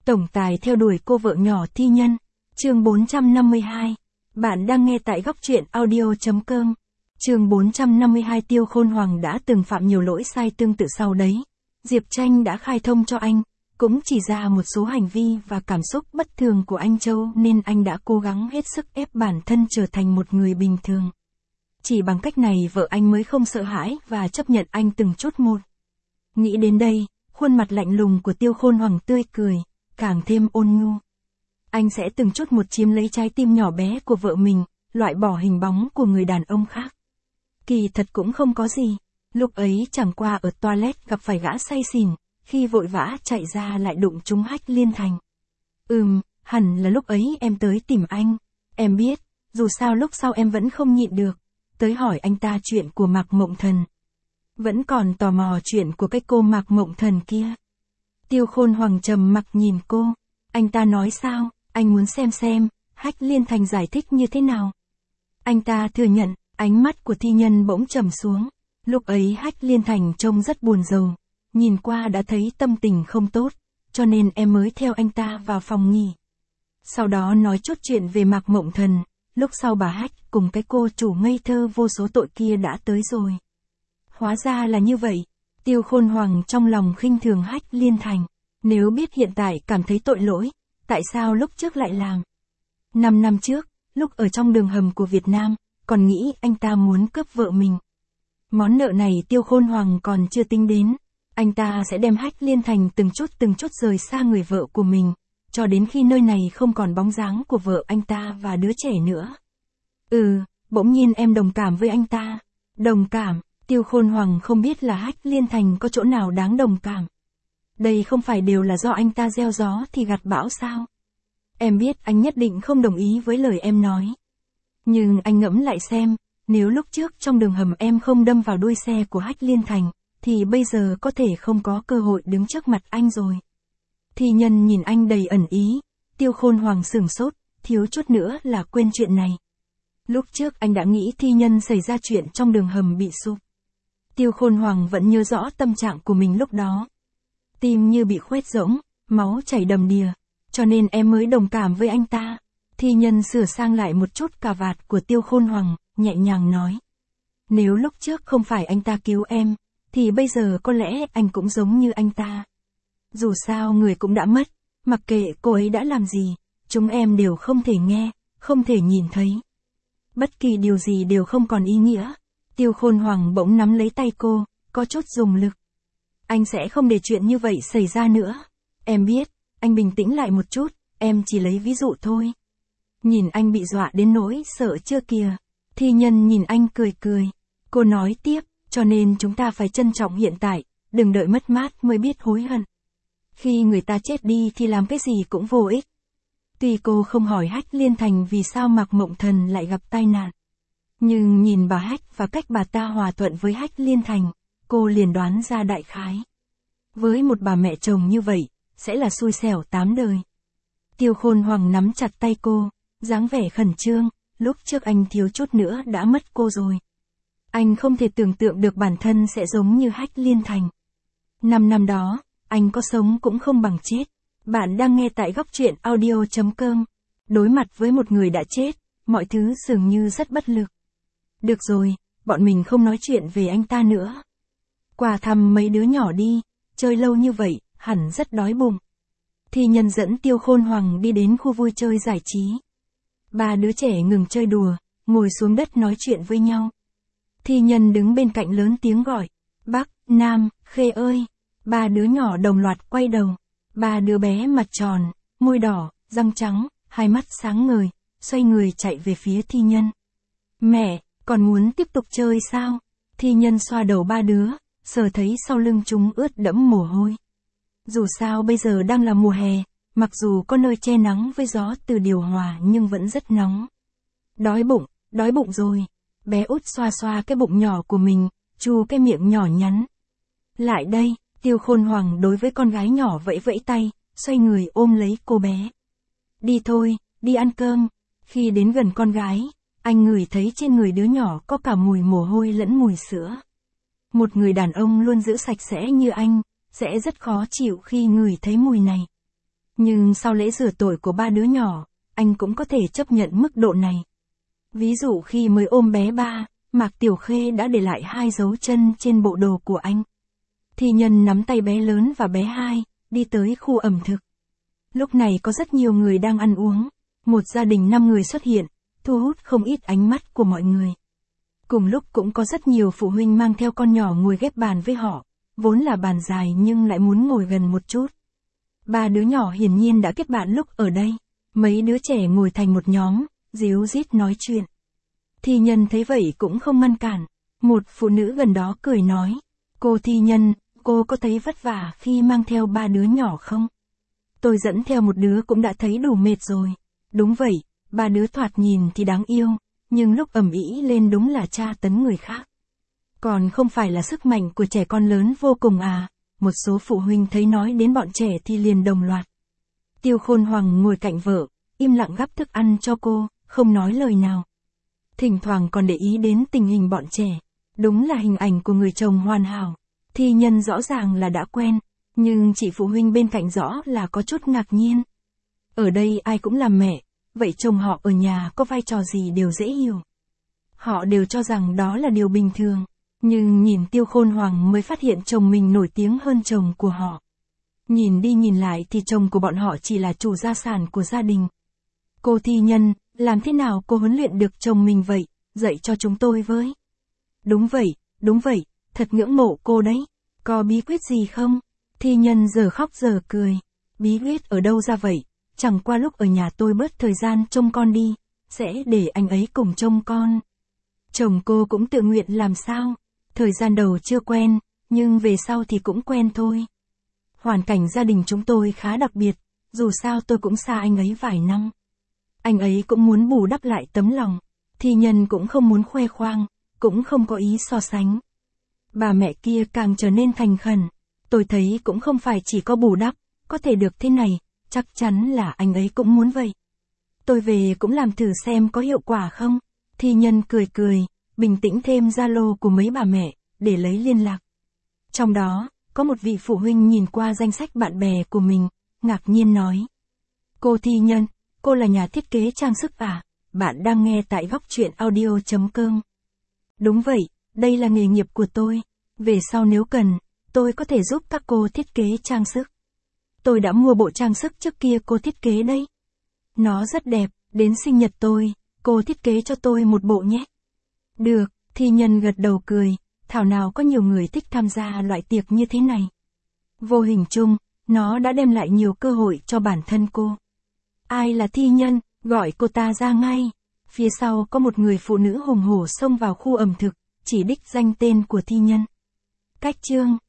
Tổng tài theo đuổi cô vợ nhỏ thi nhân. Chương 452. Bạn đang nghe tại góc truyện audio.com. Chương 452. Tiêu Khôn Hoàng đã từng phạm nhiều lỗi sai tương tự sau đấy. Diệp Tranh đã khai thông cho anh, cũng chỉ ra một số hành vi và cảm xúc bất thường của anh Châu nên anh đã cố gắng hết sức ép bản thân trở thành một người bình thường. Chỉ bằng cách này vợ anh mới không sợ hãi và chấp nhận anh từng chút một. Nghĩ đến đây, khuôn mặt lạnh lùng của Tiêu Khôn Hoàng tươi cười, càng thêm ôn nhu. Anh sẽ từng chút một chiếm lấy trái tim nhỏ bé của vợ mình, loại bỏ hình bóng của người đàn ông khác. Kỳ thật cũng không có gì. Lúc ấy chẳng qua ở toilet gặp phải gã say xỉn, khi vội vã chạy ra lại đụng trúng Hách Liên Thành. Hẳn là lúc ấy em tới tìm anh. Em biết, dù sao lúc sau em vẫn không nhịn được, tới hỏi anh ta chuyện của Mạc Mộng Thần. Vẫn còn tò mò chuyện của cái cô Mạc Mộng Thần kia. Tiêu Khôn Hoàng trầm mặc nhìn cô. Anh ta nói sao, anh muốn xem, Hách Liên Thành giải thích như thế nào. Anh ta thừa nhận, ánh mắt của thi nhân bỗng trầm xuống. Lúc ấy Hách Liên Thành trông rất buồn rầu, nhìn qua đã thấy tâm tình không tốt, cho nên em mới theo anh ta vào phòng nghỉ. Sau đó nói chút chuyện về Mạc Mộng Thần, lúc sau bà Hách cùng cái cô chủ ngây thơ vô số tội kia đã tới rồi. Hóa ra là như vậy. Tiêu Khôn Hoàng trong lòng khinh thường Hách Liên Thành. Nếu biết hiện tại cảm thấy tội lỗi, tại sao lúc trước lại làm? 5 năm trước, lúc ở trong đường hầm của Việt Nam, còn nghĩ anh ta muốn cướp vợ mình. Món nợ này Tiêu Khôn Hoàng còn chưa tính đến. Anh ta sẽ đem Hách Liên Thành từng chút rời xa người vợ của mình, cho đến khi nơi này không còn bóng dáng của vợ anh ta và đứa trẻ nữa. Bỗng nhiên em đồng cảm với anh ta. Đồng cảm? Tiêu Khôn Hoàng không biết là Hách Liên Thành có chỗ nào đáng đồng cảm. Đây không phải đều là do anh ta gieo gió thì gặt bão sao? Em biết anh nhất định không đồng ý với lời em nói. Nhưng anh ngẫm lại xem, nếu lúc trước trong đường hầm em không đâm vào đuôi xe của Hách Liên Thành, thì bây giờ có thể không có cơ hội đứng trước mặt anh rồi. Thi nhân nhìn anh đầy ẩn ý. Tiêu Khôn Hoàng sửng sốt, thiếu chút nữa là quên chuyện này. Lúc trước anh đã nghĩ thi nhân xảy ra chuyện trong đường hầm bị sụp. Tiêu Khôn Hoàng vẫn nhớ rõ tâm trạng của mình lúc đó. Tim như bị khoét rỗng, máu chảy đầm đìa, cho nên em mới đồng cảm với anh ta. Thi nhân sửa sang lại một chút cà vạt của Tiêu Khôn Hoàng, nhẹ nhàng nói. Nếu lúc trước không phải anh ta cứu em, thì bây giờ có lẽ anh cũng giống như anh ta. Dù sao người cũng đã mất, mặc kệ cô ấy đã làm gì, chúng em đều không thể nghe, không thể nhìn thấy. Bất kỳ điều gì đều không còn ý nghĩa. Tiêu Khôn Hoàng bỗng nắm lấy tay cô, có chút dùng lực. Anh sẽ không để chuyện như vậy xảy ra nữa. Em biết, anh bình tĩnh lại một chút, em chỉ lấy ví dụ thôi. Nhìn anh bị dọa đến nỗi sợ chưa kìa. Thi nhân nhìn anh cười cười. Cô nói tiếp, cho nên chúng ta phải trân trọng hiện tại, đừng đợi mất mát mới biết hối hận. Khi người ta chết đi thì làm cái gì cũng vô ích. Tuy cô không hỏi Hách Liên Thành vì sao Mạc Mộng Thần lại gặp tai nạn. Nhưng nhìn bà Hách và cách bà ta hòa thuận với Hách Liên Thành, cô liền đoán ra đại khái. Với một bà mẹ chồng như vậy, sẽ là xui xẻo 8 đời. Tiêu Khôn Hoàng nắm chặt tay cô, dáng vẻ khẩn trương, lúc trước anh thiếu chút nữa đã mất cô rồi. Anh không thể tưởng tượng được bản thân sẽ giống như Hách Liên Thành. 5 năm đó, anh có sống cũng không bằng chết. Bạn đang nghe tại góc truyện audio.com. Đối mặt với một người đã chết, mọi thứ dường như rất bất lực. Được rồi, bọn mình không nói chuyện về anh ta nữa. Qua thăm mấy đứa nhỏ đi, chơi lâu như vậy, hẳn rất đói bụng. Thi nhân dẫn Tiêu Khôn Hoàng đi đến khu vui chơi giải trí. 3 đứa trẻ ngừng chơi đùa, ngồi xuống đất nói chuyện với nhau. Thi nhân đứng bên cạnh lớn tiếng gọi, Bắc, Nam, Khê ơi. 3 đứa nhỏ đồng loạt quay đầu. 3 đứa bé mặt tròn, môi đỏ, răng trắng, hai mắt sáng ngời, xoay người chạy về phía thi nhân. Mẹ, còn muốn tiếp tục chơi sao? Thi nhân xoa đầu 3 đứa, sờ thấy sau lưng chúng ướt đẫm mồ hôi. Dù sao bây giờ đang là mùa hè, mặc dù có nơi che nắng với gió từ điều hòa nhưng vẫn rất nóng. Đói bụng rồi. Bé út xoa xoa cái bụng nhỏ của mình, chu cái miệng nhỏ nhắn. Lại đây, Tiêu Khôn Hoàng đối với con gái nhỏ vẫy vẫy tay, xoay người ôm lấy cô bé. Đi thôi, đi ăn cơm. Khi đến gần con gái, anh ngửi thấy trên người đứa nhỏ có cả mùi mồ hôi lẫn mùi sữa. Một người đàn ông luôn giữ sạch sẽ như anh, sẽ rất khó chịu khi ngửi thấy mùi này. Nhưng sau lễ rửa tội của ba đứa nhỏ, anh cũng có thể chấp nhận mức độ này. Ví dụ khi mới ôm bé ba, Mạc Tiểu Khê đã để lại 2 dấu chân trên bộ đồ của anh. Thi Nhân nắm tay bé lớn và bé 2, đi tới khu ẩm thực. Lúc này có rất nhiều người đang ăn uống. Một gia đình 5 người xuất hiện, thu hút không ít ánh mắt của mọi người. Cùng lúc cũng có rất nhiều phụ huynh mang theo con nhỏ ngồi ghép bàn với họ, vốn là bàn dài nhưng lại muốn ngồi gần một chút. 3 đứa nhỏ hiển nhiên đã kết bạn lúc ở đây. Mấy đứa trẻ ngồi thành một nhóm, díu dít nói chuyện. Thi Nhân thấy vậy cũng không ngăn cản. Một phụ nữ gần đó cười nói, cô Thi Nhân, cô có thấy vất vả khi mang theo 3 đứa nhỏ không? Tôi dẫn theo một đứa cũng đã thấy đủ mệt rồi. Đúng vậy, 3 đứa thoạt nhìn thì đáng yêu, nhưng lúc ầm ĩ lên đúng là tra tấn người khác. Còn không phải là sức mạnh của trẻ con lớn vô cùng à? Một số phụ huynh thấy nói đến bọn trẻ thì liền đồng loạt. Tiêu Khôn Hoàng ngồi cạnh vợ, im lặng gắp thức ăn cho cô, không nói lời nào. Thỉnh thoảng còn để ý đến tình hình bọn trẻ. Đúng là hình ảnh của người chồng hoàn hảo. Thi Nhân rõ ràng là đã quen, nhưng chị phụ huynh bên cạnh rõ là có chút ngạc nhiên. Ở đây ai cũng làm mẹ, vậy chồng họ ở nhà có vai trò gì đều dễ hiểu. Họ đều cho rằng đó là điều bình thường, nhưng nhìn Tiêu Khôn Hoàng mới phát hiện chồng mình nổi tiếng hơn chồng của họ. Nhìn đi nhìn lại thì chồng của bọn họ chỉ là chủ gia sản của gia đình. Cô Thi Nhân, làm thế nào cô huấn luyện được chồng mình vậy, dạy cho chúng tôi với. Đúng vậy, thật ngưỡng mộ cô đấy. Có bí quyết gì không? Thi Nhân giờ khóc giờ cười. Bí quyết ở đâu ra vậy? Chẳng qua lúc ở nhà tôi bớt thời gian trông con đi, sẽ để anh ấy cùng trông con. Chồng cô cũng tự nguyện làm sao? Thời gian đầu chưa quen, nhưng về sau thì cũng quen thôi. Hoàn cảnh gia đình chúng tôi khá đặc biệt, dù sao tôi cũng xa anh ấy vài năm. Anh ấy cũng muốn bù đắp lại tấm lòng. Thi Nhân cũng không muốn khoe khoang, cũng không có ý so sánh. Bà mẹ kia càng trở nên thành khẩn. Tôi thấy cũng không phải chỉ có bù đắp, có thể được thế này, chắc chắn là anh ấy cũng muốn vậy. Tôi về cũng làm thử xem có hiệu quả không. Thi Nhân cười, bình tĩnh thêm Zalo của mấy bà mẹ, để lấy liên lạc. Trong đó, có một vị phụ huynh nhìn qua danh sách bạn bè của mình, ngạc nhiên nói. Cô Thi Nhân, cô là nhà thiết kế trang sức à? Bạn đang nghe tại Góc Chuyện Audio.com. Đúng vậy, đây là nghề nghiệp của tôi. Về sau nếu cần, tôi có thể giúp các cô thiết kế trang sức. Tôi đã mua bộ trang sức trước kia cô thiết kế đấy. Nó rất đẹp, đến sinh nhật tôi, cô thiết kế cho tôi một bộ nhé. Được, Thi Nhân gật đầu cười, thảo nào có nhiều người thích tham gia loại tiệc như thế này. Vô hình chung, nó đã đem lại nhiều cơ hội cho bản thân cô. Ai là Thi Nhân, gọi cô ta ra ngay. Phía sau có một người phụ nữ hùng hổ xông vào khu ẩm thực, chỉ đích danh tên của Thi Nhân. Cách chương